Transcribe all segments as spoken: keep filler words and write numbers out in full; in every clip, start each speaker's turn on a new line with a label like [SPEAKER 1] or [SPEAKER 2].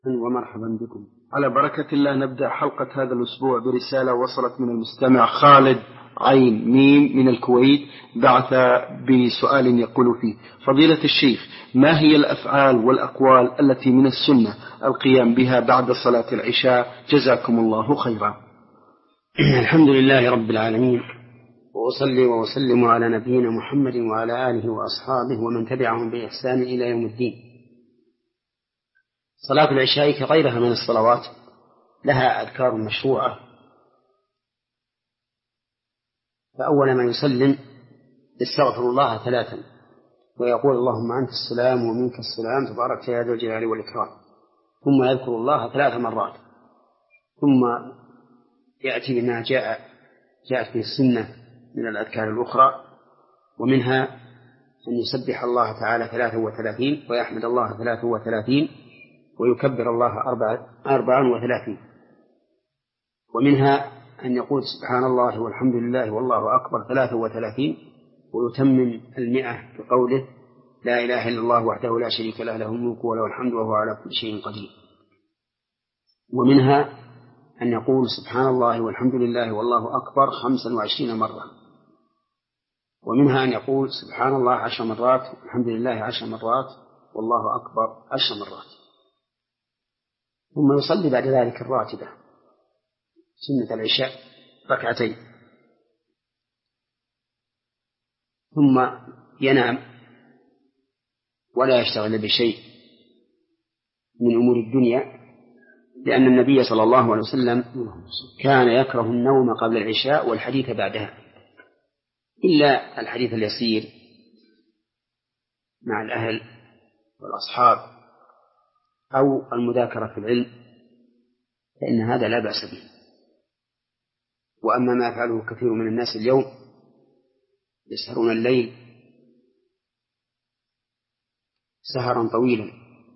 [SPEAKER 1] ومرحبا بكم. على بركة الله نبدأ حلقة هذا الأسبوع برسالة وصلت من المستمع خالد عين ميم من الكويت، بعث بسؤال يقول فيه: فضيلة الشيخ، ما هي الأفعال والأقوال التي من السنة القيام بها بعد صلاة العشاء؟ جزاكم الله خيرا.
[SPEAKER 2] الحمد لله رب العالمين، وأصلي وأسلم على نبينا محمد وعلى آله وأصحابه ومن تبعهم بإحسان إلى يوم الدين. صلاة العشاء كغيرها من الصلوات لها أذكار مشروعة. فأول ما يسلم يستغفر الله ثلاثا ويقول: اللهم أنت السلام ومنك السلام تبارك يا ذا الجلال والإكرام، ثم يذكر الله ثلاث مرات، ثم يأتي بما جاء جاءت به السنة من الأذكار الأخرى، ومنها أن يسبح الله تعالى ثلاثا وثلاثين ويحمد الله ثلاثا وثلاثين ويكبر الله أربعا وثلاثين، ومنها أن يقول سبحان الله والحمد لله والله أكبر ثلاثا وثلاثين ويتمم المئة بقوله: لا إله إلا الله وحده لا شريك له، له الملك وله الحمد وهو على كل شيء قدير. ومنها أن يقول سبحان الله والحمد لله والله أكبر خمسا وعشرين مرة. ومنها أن يقول سبحان الله عشر مرات والحمد لله عشر مرات والله أكبر عشر مرات. ثم يصلي بعد ذلك الراتبة سنة العشاء ركعتين، ثم ينام ولا يشتغل بشيء من أمور الدنيا، لأن النبي صلى الله عليه وسلم كان يكره النوم قبل العشاء والحديث بعدها، إلا الحديث اليسير مع الأهل والأصحاب أو المذاكرة في العلم، فإن هذا لا بأس به. وأما ما يفعله كثير من الناس اليوم، يسهرون الليل سهرا طويلا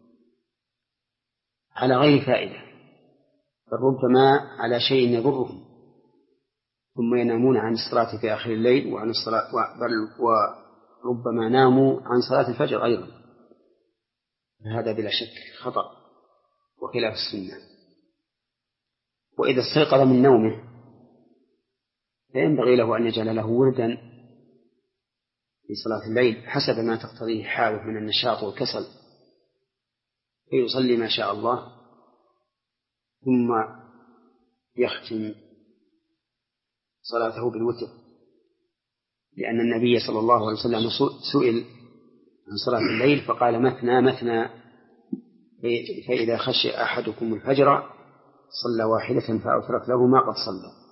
[SPEAKER 2] على غير فائدة، بل ربما على شيء يضرهم، ثم ينامون عن الصلاة في آخر الليل وعن الصلاة، بل وربما ناموا عن صلاة الفجر أيضا. هذا بلا شك خطأ وخلاف السنة. وإذا استيقظ من نومه فينبغي له أن يجعل له وردا في صلاة الليل حسب ما تقتضيه حاله من النشاط والكسل، فيصلي ما شاء الله، ثم يختم صلاته بالوتر، لأن النبي صلى الله عليه وسلم سئل عن صلاة الليل فقال: مثنى مثنى، فإذا خشي أحدكم الفجر صلى واحدة فأوترت له ما قد صلى.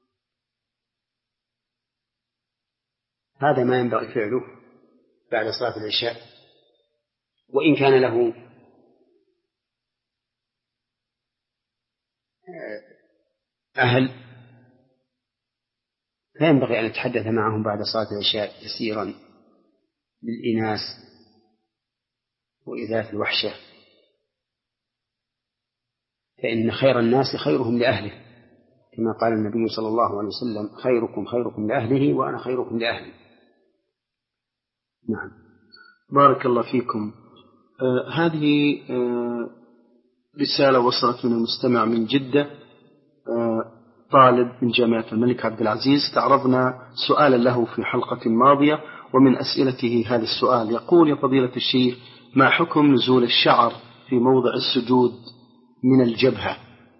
[SPEAKER 2] هذا ما ينبغي فعله بعد صلاة العشاء. وإن كان له أهل فينبغي أن يتحدث معهم بعد صلاة العشاء يسيرا للإناس وإذاعة الوحشة، فإن خير الناس خيرهم لأهله، كما قال النبي صلى الله عليه وسلم: خيركم خيركم لأهله وأنا خيركم لأهلي.
[SPEAKER 1] نعم، بارك الله فيكم. آه هذه آه رسالة وصلت من المستمع من جدة، آه طالب من جامعة الملك عبد العزيز. تعرضنا سؤالا له في حلقة ماضية، ومن أسئلته هذا السؤال. يقول: يا فضيلة الشيخ، ما حكم نزول الشعر في موضع السجود من الجبهة؟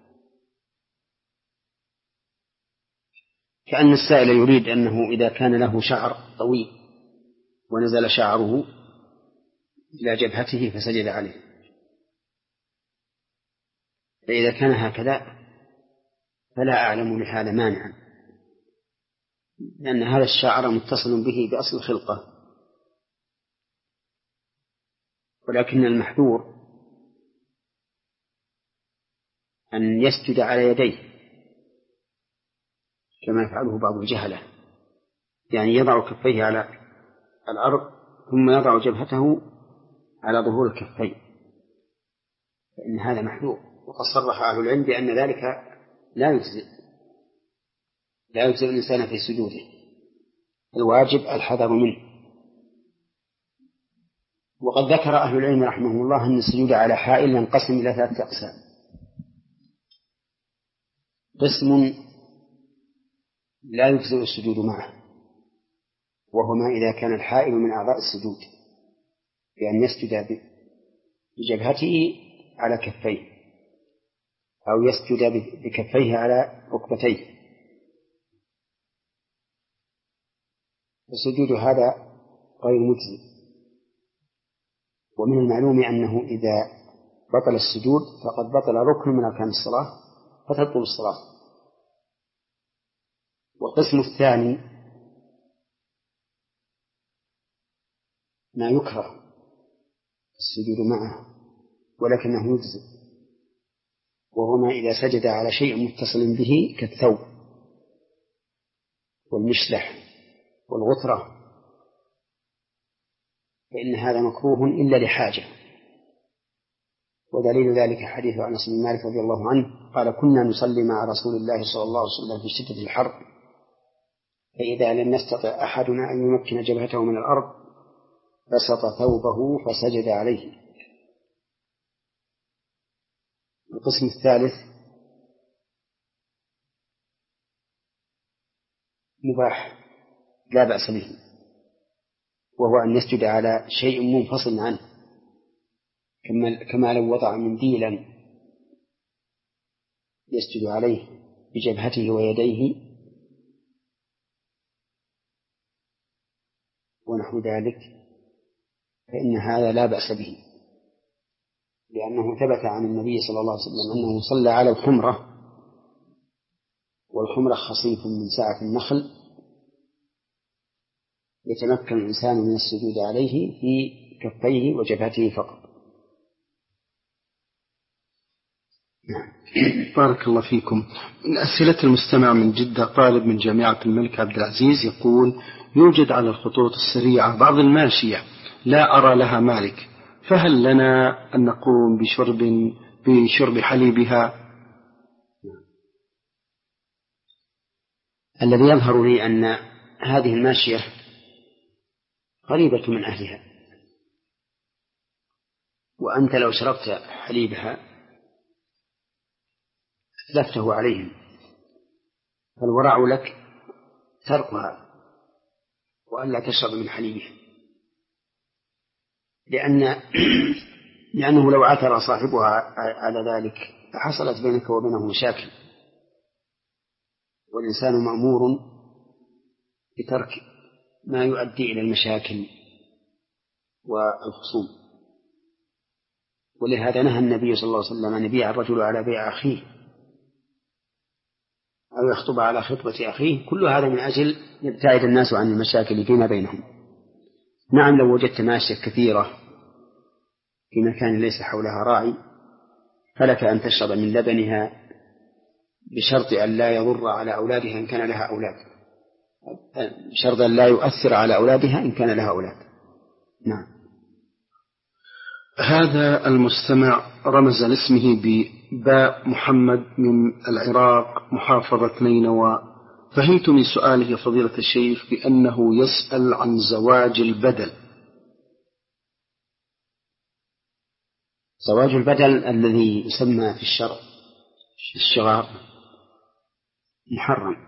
[SPEAKER 2] كأن السائل يريد أنه إذا كان له شعر طويل ونزل شعره إلى جبهته فسجد عليه، فإذا كان هكذا فلا أعلم لهذا مانعا، لأن هذا الشعر متصل به بأصل الخلقة. ولكن المحذور أن يسجد على يديه كما يفعله بعض الجهلة، يعني يضع كفيه على الأرض ثم يضع جبهته على ظهور الكفين، فإن هذا محذور. وقد صرح أهل العلم بأن ذلك لا يجزئ لا يجزئ الإنسان في سجوده، الواجب الحذر منه. وقد ذكر أهل العلم رحمهم الله أن السجود على حائل ينقسم إلى ثلاثة أقسام. قسم لا يجزئ السجود معه، وهو ما إذا كان الحائل من أعضاء السجود، بأن يسجد بجبهته على كفيه أو يسجد بكفيه على ركبتيه. السجود هذا غير مجزئ، ومن المعلوم أنه إذا بطل السجود فقد بطل ركن من أركان الصلاة فتبطل الصلاة. والقسم الثاني ما يكره السجود معه ولكنه يجزئ، وهو ما إذا سجد على شيء متصل به كالثوب والمشلح والغترة فإن هذا مكروه إلا لحاجة. ودليل ذلك حديث أنس بن مالك رضي الله عنه قال: كنا نصلي مع رسول الله صلى الله عليه وسلم في شدة الحر، فإذا لم يستطع أحدنا أن يمكن جبهته من الأرض بسط ثوبه فسجد عليه. القسم الثالث مباح لا بأس به، وهو أن يسجد على شيء منفصل عنه، كما لو وضع منديلا يسجد عليه بجبهته ويديه ونحو ذلك، فإن هذا لا بأس به، لأنه ثبت عن النبي صلى الله عليه وسلم أنه صلى على الحمرة، والحمرة خصيف من ساعة النخل يتمكن الإنسان من السجود عليه في كفيه وجبهته فقط.
[SPEAKER 1] بارك الله فيكم. من أسئلة المستمع من جدة طالب من جامعة الملك عبد العزيز يقول: يوجد على الخطوط السريعة بعض الماشية لا أرى لها مالك، فهل لنا أن نقوم بشرب بشرب حليبها؟
[SPEAKER 2] الذي يظهر لي أن هذه الماشية قريبة من أهلها، وأنت لو شربت حليبها أتلفته عليهم، فالورع لك تركها وألا تشرب من حليبها، لأن لأنه لو عثر صاحبها على ذلك حصلت بينك وبينه مشاكل، والإنسان مأمور بترك ما يؤدي إلى المشاكل والخصوم. ولهذا نهى النبي صلى الله عليه وسلم أن يبيع الرجل على بيع أخيه أو يخطب على خطبة أخيه، كل هذا من أجل يبتعد الناس عن المشاكل فيما بينهم. نعم، لو وجدت ماشية كثيرة في مكان ليس حولها راعي فلك أن تشرب من لبنها بشرط أن لا يضر على أولادها إن كان لها أولاد، بشرط أن لا يؤثر على أولادها إن كان لها أولاد. نعم.
[SPEAKER 1] هذا المستمع رمز لاسمه بباء محمد من العراق محافظة نينوى. فهمت من سؤاله فضيلة الشيخ بأنه يسأل عن زواج البدل.
[SPEAKER 2] زواج البدل الذي يسمى في الشرع الشغار محرم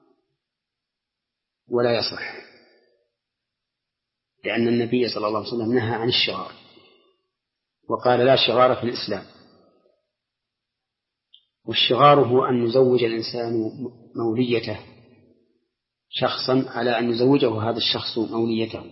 [SPEAKER 2] ولا يصح، لأن النبي صلى الله عليه وسلم نهى عن الشغار وقال: لا شغار في الإسلام. والشغار هو أن يزوج الإنسان موليته شخصا على أن يزوجه هذا الشخص موليته،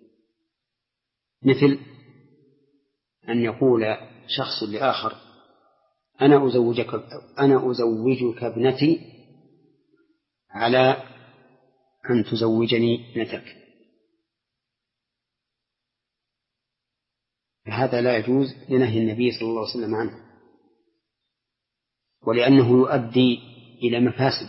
[SPEAKER 2] مثل أن يقول شخص لآخر: أنا أزوجك أنا أزوجك ابنتي على أن تزوجني ابنتك. فهذا لا يجوز لنهي النبي صلى الله عليه وسلم عنه، ولأنه يؤدي إلى مفاسد.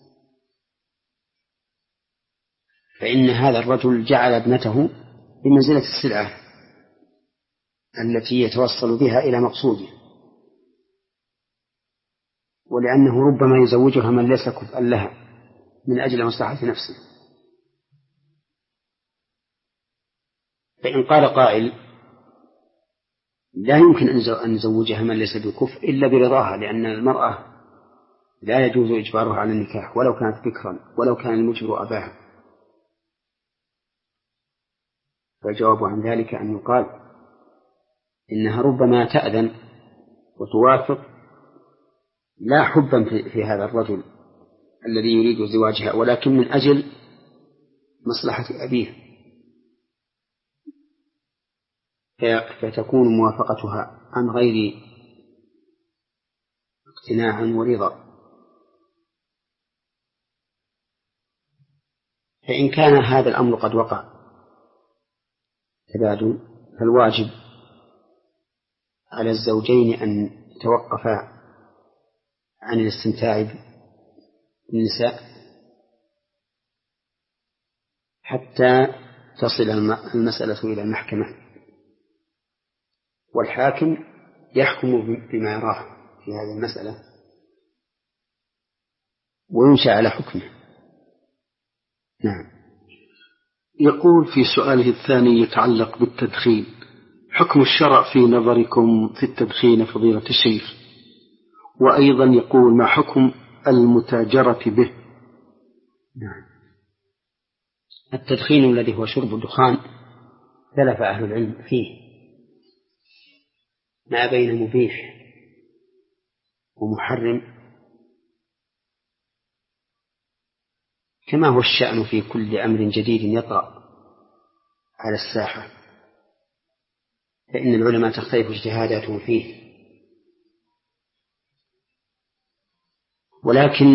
[SPEAKER 2] فإن هذا الرجل جعل ابنته بمنزلة السلعة التي يتوصل بها إلى مقصوده، ولأنه ربما يزوجها من ليس كفءا لها من أجل مصلحة نفسه. فإن قال قائل: لا يمكن أن نزوجها من ليس بكفء إلا برضاها، لأن المرأة لا يجوز إجبارها على النكاح ولو كانت بكرا ولو كان المجبر أباها. فالجواب عن ذلك أن يقال إنها ربما تأذن وتوافق لا حبا في هذا الرجل الذي يريد زواجها، ولكن من أجل مصلحة أبيه، فتكون موافقتها عن غير اقتناع ورضا. فإن كان هذا الأمر قد وقع تبادل، فالواجب على الزوجين أن يتوقفا عن الاستمتاع بالنساء حتى تصل المسألة إلى المحكمة، والحاكم يحكم بما يراه في هذه المسألة وينشأ على حكمه. نعم.
[SPEAKER 1] يقول في سؤاله الثاني يتعلق بالتدخين: حكم الشرع في نظركم في التدخين فضيلة الشيخ؟ وأيضا يقول: ما حكم المتاجرة به؟
[SPEAKER 2] نعم. التدخين الذي هو شرب الدخان اختلف أهل العلم فيه ما بين مبيح ومحرم، كما هو الشأن في كل أمر جديد يطرأ على الساحة، فإن العلماء تختلف اجتهاداتهم فيه. ولكن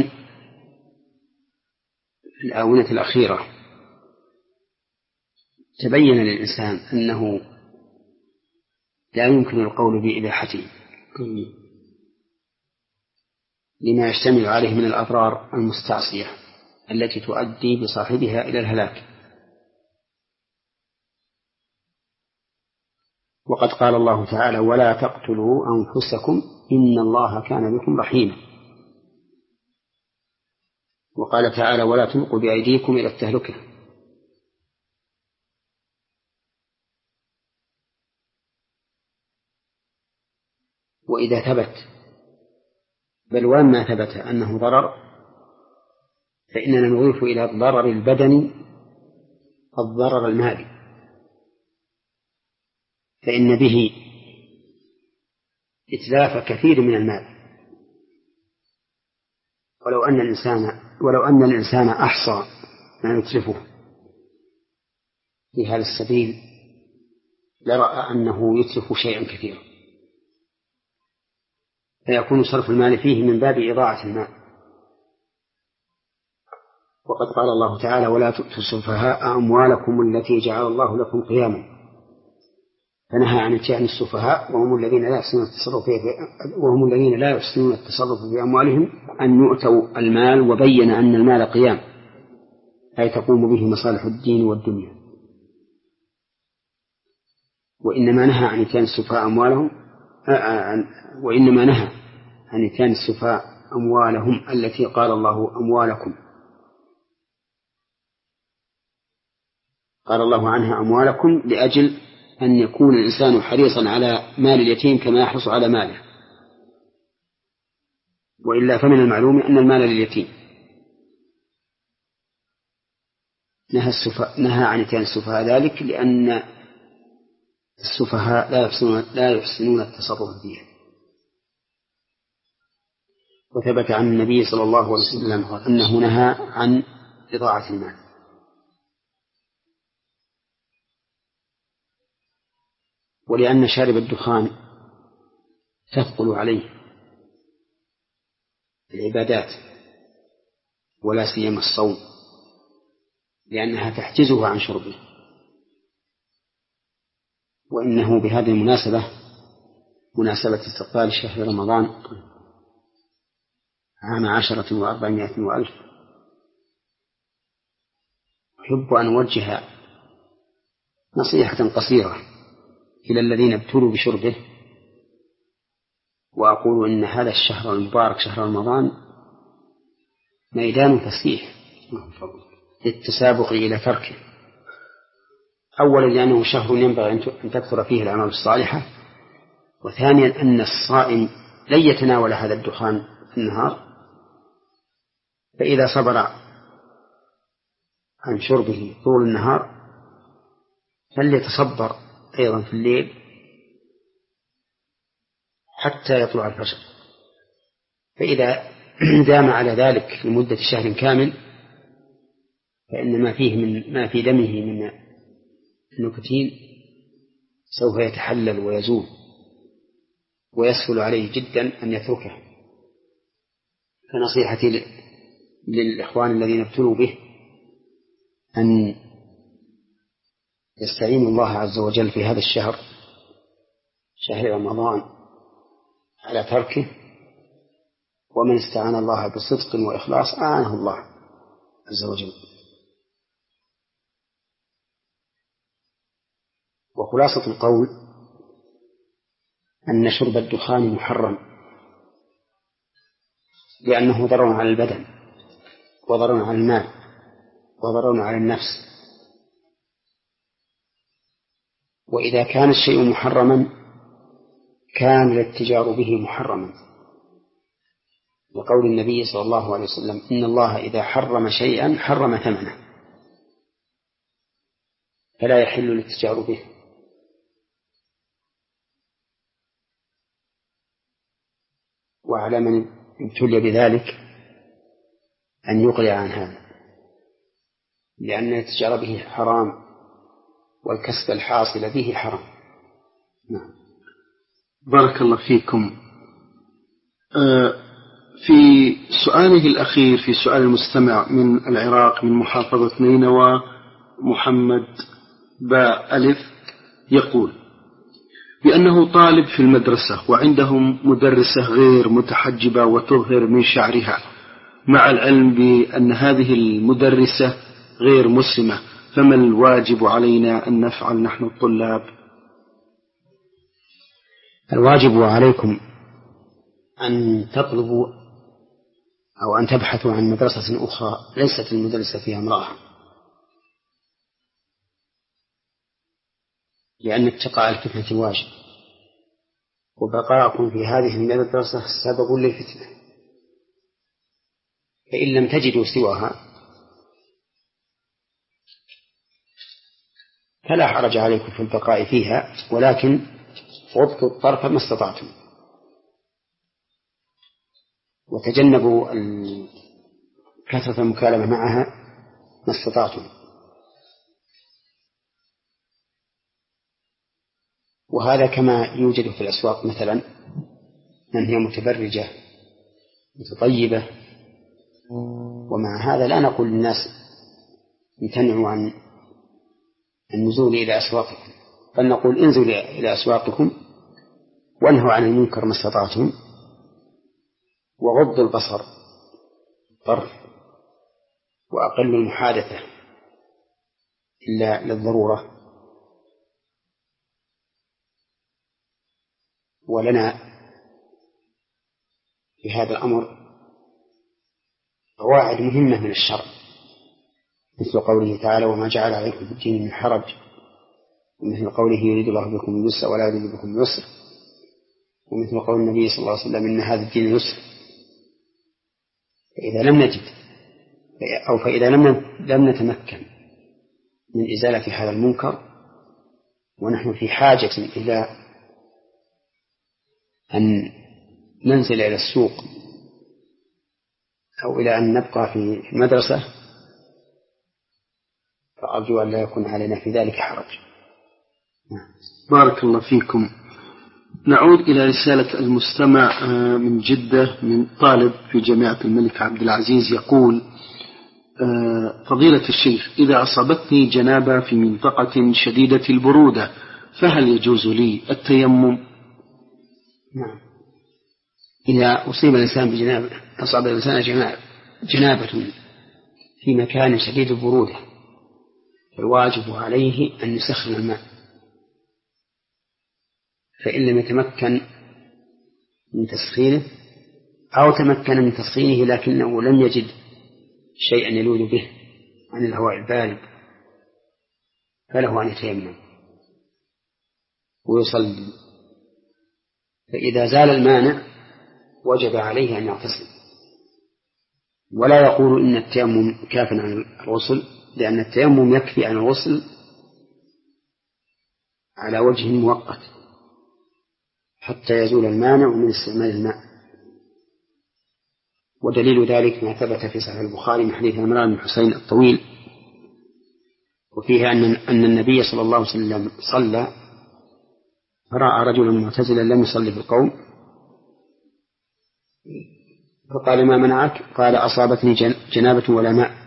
[SPEAKER 2] في الآونة الأخيرة تبين للإنسان أنه لا يمكن القول بإباحته لما يشتمل عليه من الأضرار المستعصية التي تؤدي بصاحبها إلى الهلاك. وقد قال الله تعالى: ولا تقتلوا أنفسكم إن الله كان بكم رحيما. وقال تعالى: ولا تلقوا بأيديكم إلى التهلكة. وإذا ثبت بل وما ثبت أنه ضرر، فإننا نضيف إلى الضرر البدني الضرر المالي، فإن به إتلاف كثير من المال. ولو أن الإنسان ولو أن الإنسان أحصى ما يتلفه في هذا السبيل لرأى أنه يتلف شيئا كثيرا، فيكون صرف المال فيه من باب إضاعة المال. وقد قال الله تعالى: ولا تؤتوا السفهاء أموالكم التي جعل الله لكم قياما، فنهى عن اتيان السفهاء وهم الذين لا يحسنون التصرف وهم الذين لا يحسنون التصرف في أموالهم أن يؤتوا المال، وبين أن المال قيام أي تقوم به مصالح الدين والدنيا. وإنما نهى عن اتيان السفهاء أموالهم وإنما نهى عن اتيان السفهاء أموالهم التي قال الله أموالكم، قال الله عنها أموالكم لأجل أن يكون الإنسان حريصا على مال اليتيم كما يحرص على ماله، وإلا فمن المعلوم أن المال لليتيم. نهى, نهى عن اتيان السفهاء ذلك لأن السفهاء لا يحسنون, لا يحسنون التصرف فيه. وثبت عن النبي صلى الله عليه وسلم أنه نهى عن إضاعة المال. ولأن شارب الدخان تثقل عليه العبادات ولا سيما الصوم، لأنها تحجزه عن شربه. وإنه بهذه المناسبة، مناسبة استقبال شهر رمضان عام عشرة وأربعمائة وألف، أحب أن أوجه نصيحة قصيرة إلى الذين ابتلوا بشربه، وأقول إن هذا الشهر المبارك شهر رمضان ميدان فسيح للتسابق إلى تركه. أولا لأنه شهر ينبغي أن تكثر فيه الأعمال الصالحة، وثانيا أن الصائم لن يتناول هذا الدخان في النهار، فإذا صبر عن شربه طول النهار فليتصبر أيضا في الليل حتى يطلع الفجر. فإذا دام على ذلك لمدة شهر كامل فإن ما فيه من ما في دمه من النيكوتين سوف يتحلل ويزول، ويسهل عليه جدا أن يتركه. فنصيحتي للإخوان الذين ابتلوا به أن يستعينوا الله عز وجل في هذا الشهر، شهر رمضان، على تركه، ومن استعان الله بصدق وإخلاص أعانه الله عز وجل. وخلاصة القول أن شرب الدخان محرم، لأنه ضرر على البدن وضرر على المال وضرر على النفس. وإذا كان الشيء محرما كان الاتجار به محرما، وقول النبي صلى الله عليه وسلم إن الله إذا حرم شيئا حرم ثمنه، فلا يحل الاتجار به. وعلى من ابتلي بذلك أن يقلع عن هذا، لأن الاتجار به حرام والكسب الحاصل به حرام. نعم.
[SPEAKER 1] بارك الله فيكم. في سؤاله الأخير، في سؤال المستمع من العراق من محافظة نينوى، محمد باء ألف، يقول بأنه طالب في المدرسة وعندهم مدرسة غير متحجبة وتظهر من شعرها، مع العلم بأن هذه المدرسة غير مسلمة، فما الواجب علينا أن نفعل نحن الطلاب؟
[SPEAKER 2] الواجب عليكم أن تطلبوا أو أن تبحثوا عن مدرسة أخرى ليست المدرسة فيها امرأة، لأن اتقاء الفتنة واجب، وبقاءكم في هذه المدرسة سبب للفتنة. فإن لم تجدوا سواها فلا حرج عليكم في البقاء فيها، ولكن غضوا الطرف ما استطعتم، وتجنبوا كثرة المكالمة معها ما استطعتم. وهذا كما يوجد في الأسواق مثلا من هي متبرجة متطيبة، ومع هذا لا نقول للناس امتنعوا عن النزول إلى أسواقكم، بل نقول انزلوا إلى أسواقكم وانهوا عن المنكر ما استطعتم، وغضوا البصر طرف، وأقلوا المحادثة إلا للضرورة. ولنا في هذا الأمر قواعد مهمة من الشرع، مثل قوله تعالى وما جعل عليكم في الدين من حرج، ومثل قوله يريد الله بكم اليسر ولا يريد بكم العسر، ومثل قول النبي صلى الله عليه وسلم إن هذا الدين يسر. فإذا لم نجد أو فإذا لم لم نتمكن من إزالة هذا المنكر ونحن في حاجة إلى أن ننزل إلى السوق أو إلى أن نبقى في المدرسة، فأرجو أن لا يكون علينا في ذلك حرج.
[SPEAKER 1] بارك الله فيكم. نعود إلى رسالة المستمع من جدة من طالب في جامعة الملك عبد العزيز، يقول فضيلة الشيخ، إذا أصابتني جنابة في منطقة شديدة البرودة فهل يجوز لي التيمم؟
[SPEAKER 2] نعم. إذا أصيب الإنسان بجنابة أصاب الإنسان جنابة في مكان شديد البرودة فالواجب عليه أن يسخن الماء، فإن لم يتمكن من تسخينه أو تمكن من تسخينه لكنه لم يجد شيئا يلوذ به عن الهواء البارد فله أن يتيمم ويصلي. فإذا زال المانع وجب عليه أن يغتسل، ولا يقول إن التيمم كاف عن الغسل، لأن التيمم يكفي عن الغسل على وجه مؤقت حتى يزول المانع من استعمال الماء. ودليل ذلك ما ثبت في صحيح البخاري من حديث عمران بن حسين الطويل، وفيه أن أن النبي صلى الله عليه وسلم صلى فرأى رجلا معتزلا لم يصلي في القوم، فقال ما منعك؟ قال أصابتني جنابة ولا ماء،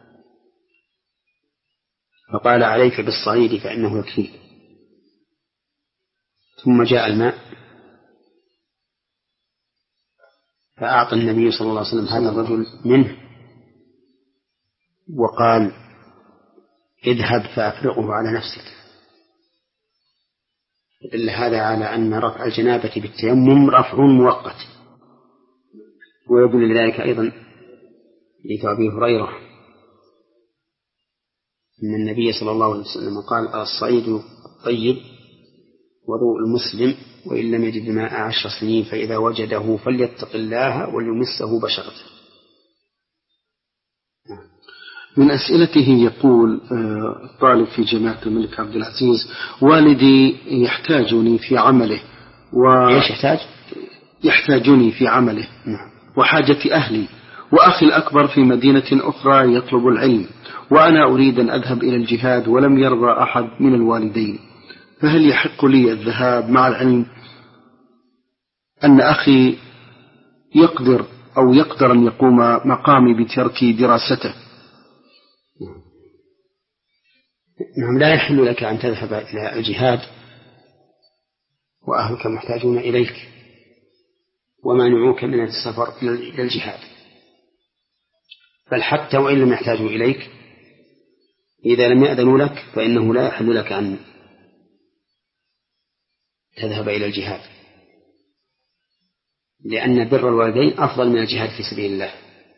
[SPEAKER 2] فقال عليك بالصعيد فإنه يكفيك. ثم جاء الماء فأعطى النبي صلى الله عليه وسلم هذا الرجل منه وقال اذهب فأفرغه على نفسك. يدل هذا على أن رفع الجنابة بالتيمم رفع مؤقت. ويدل لذلك أيضا حديث أبي هريرة أن النبي صلى الله عليه وسلم قال الصعيد الطيب وضوء المسلم وإن لم يجد ماء عشر سنين فإذا وجده فليتق الله وليمسه بشرته.
[SPEAKER 1] من أسئلته يقول الطالب في جامعة الملك عبد العزيز والدي يحتاجني في عمله و...
[SPEAKER 2] إيش يحتاج؟
[SPEAKER 1] يحتاجني في عمله وحاجة أهلي، وأخي الأكبر في مدينة أخرى يطلب العلم، وأنا أريد أن أذهب إلى الجهاد ولم يرضى أحد من الوالدين، فهل يحق لي الذهاب مع العلم أن أخي يقدر أو يقدر أن يقوم مقامي بترك دراسته؟
[SPEAKER 2] نعم، لا يحل لك أن تذهب إلى الجهاد وأهلك محتاجون إليك ومانعوك من السفر إلى الجهاد، بل حتى وإن لم يحتاجوا إليك إذا لم يأذنوا لك فإنه لا يحل لك أن تذهب إلى الجهاد، لأن بر الوالدين أفضل من الجهاد في سبيل الله،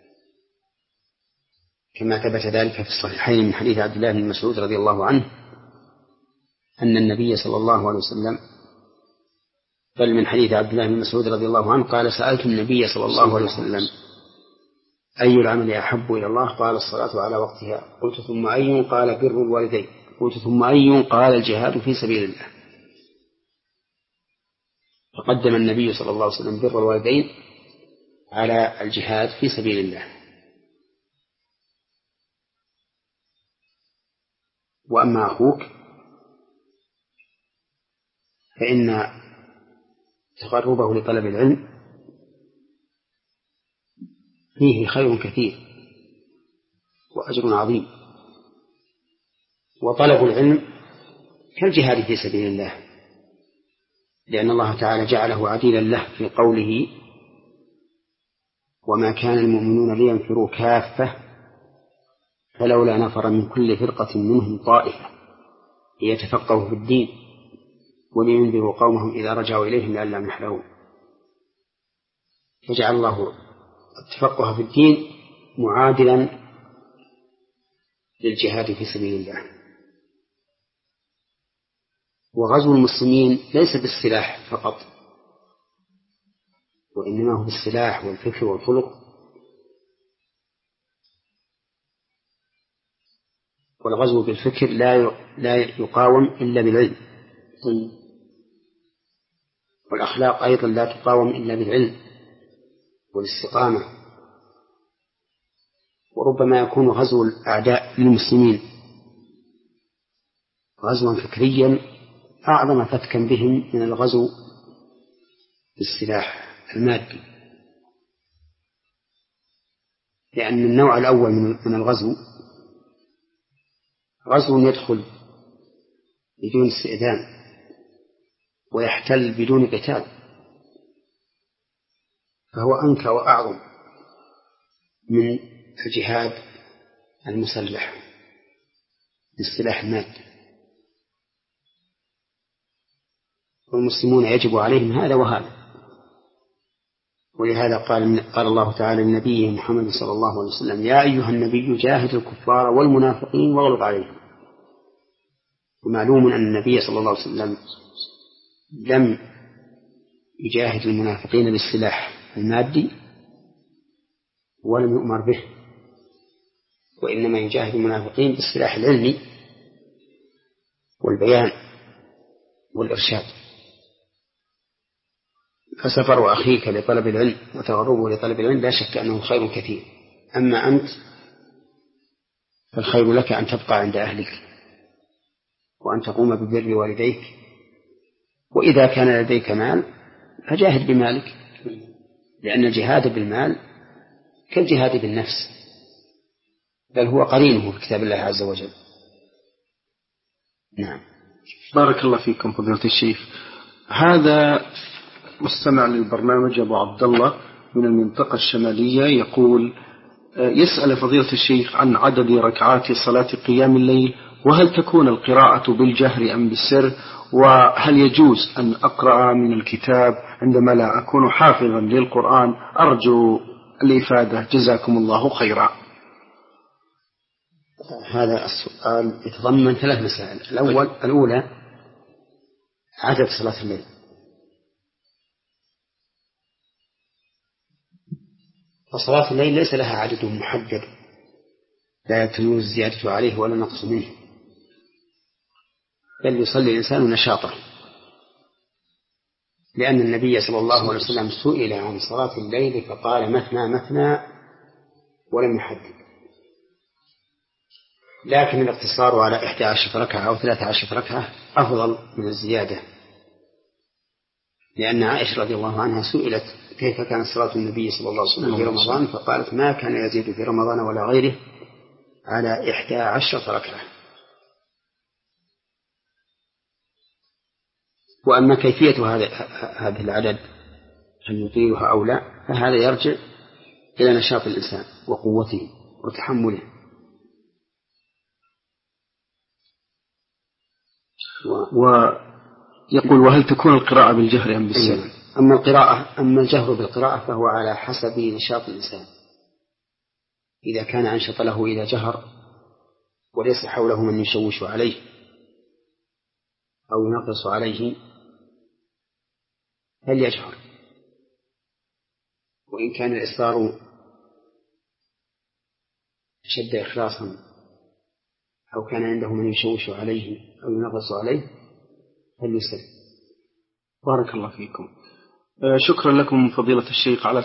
[SPEAKER 2] كما ثبت ذلك في الصحيحين من حديث عبد الله بن مسعود رضي الله عنه أن النبي صلى الله عليه وسلم، بل من حديث عبد الله بن مسعود رضي الله عنه قال سألت النبي صلى الله عليه وسلم أي العمل أحب إلى الله؟ قال الصلاة على وقتها. قلت ثم أي؟ قال بر الوالدين. قلت ثم أي؟ قال الجهاد في سبيل الله. فقدم النبي صلى الله عليه وسلم بر الوالدين على الجهاد في سبيل الله. وأما أخوك فإن تقربه لطلب العلم فيه خير كثير وأجر عظيم، وطلب العلم كالجهاد في سبيل الله، لأن الله تعالى جعله عديلا له في قوله وما كان المؤمنون لينفروا كافة فلولا نفر من كل فرقة منهم طائفة ليتفقهوا في الدين ولينذروا قومهم إذا رجعوا إليهم لعلهم يحذرون. فجعل الله التفقه في الدين معادلا للجهاد في سبيل الله. وغزو المسلمين ليس بالسلاح فقط، وإنما هو بالسلاح والفكر والخلق، والغزو بالفكر لا لا يقاوم إلا بالعلم، والأخلاق أيضا لا تقاوم إلا بالعلم والاستقامة. وربما يكون غزو الأعداء للمسلمين غزوا فكريا أعظم فتكا بهم من الغزو بالسلاح المادي، لأن النوع الأول من الغزو غزو يدخل بدون استئذان ويحتل بدون قتال، فهو أنكى وأعظم من الجهاد المسلح بالسلاح المادي. والمسلمون يجب عليهم هذا وهذا، ولهذا قال قال الله تعالى لنبيه محمد صلى الله عليه وسلم يا أيها النبي جاهد الكفار والمنافقين واغلظ عليهم. ومعلوم أن النبي صلى الله عليه وسلم لم يجاهد المنافقين بالسلاح المادي ولم يؤمر به، وإنما يجاهد المنافقين بالسلاح العلمي والبيان والإرشاد. فسفر أخيك لطلب العلم وتغربه لطلب العلم لا شك أنه خير كثير. أما أنت فالخير لك أن تبقى عند أهلك وأن تقوم ببر والديك، وإذا كان لديك مال فجاهد بمالك، لأن الجهاد بالمال كالجهاد بالنفس، بل هو قرينه في كتاب الله عز وجل. نعم.
[SPEAKER 1] بارك الله فيكم فضيلة الشيخ. هذا مستمع للبرنامج أبو عبد الله من المنطقة الشمالية يقول: يسأل فضيلة الشيخ عن عدد ركعات صلاة قيام الليل، وهل تكون القراءة بالجهر أم بالسر، وهل يجوز أن أقرأ من الكتاب عندما لا أكون حافظا للقرآن؟ أرجو الإفادة جزاكم الله خيرا.
[SPEAKER 2] هذا السؤال يتضمن ثلاث مسائل. الأول الأولى عدد صلاة الليل. فصلاة الليل ليس لها عدد محدد لا يجوز زيادته عليه ولا نقص منه، بل يصلي الإنسان نشاطه، لأن النبي صلى الله عليه وسلم سئل عن صلاة الليل فقال مثنى مثنى ولم يحدد. لكن الاقتصار على إحدى عشرة ركعة أو ثلاثة عشرة ركعة أفضل من الزيادة، لأن عائشة رضي الله عنها سئلت كيف كانت صلاة النبي صلى الله عليه وسلم في رمضان، فقالت ما كان يزيد في رمضان ولا غيره على إحدى عشرة ركعة. وأما كيفية هذا هذا العدد هل يطيلها أو لا فهذا يرجع إلى نشاط الإنسان وقوته وتحمله.
[SPEAKER 1] ويقول: وهل تكون القراءة بالجهر أم بالسر؟
[SPEAKER 2] أما القراءة أما الجهر بالقراءة فهو على حسب نشاط الإنسان. إذا كان أنشط له إذا جهر وليس حوله من يشوش عليه أو ينقص عليه فليجهر، وإن كان الإصرار شد إخلاصا أو كان عنده من يشوش عليه أو ينقص عليه فليسر.
[SPEAKER 1] بارك الله فيكم. شكرا لكم فضيلة الشيخ على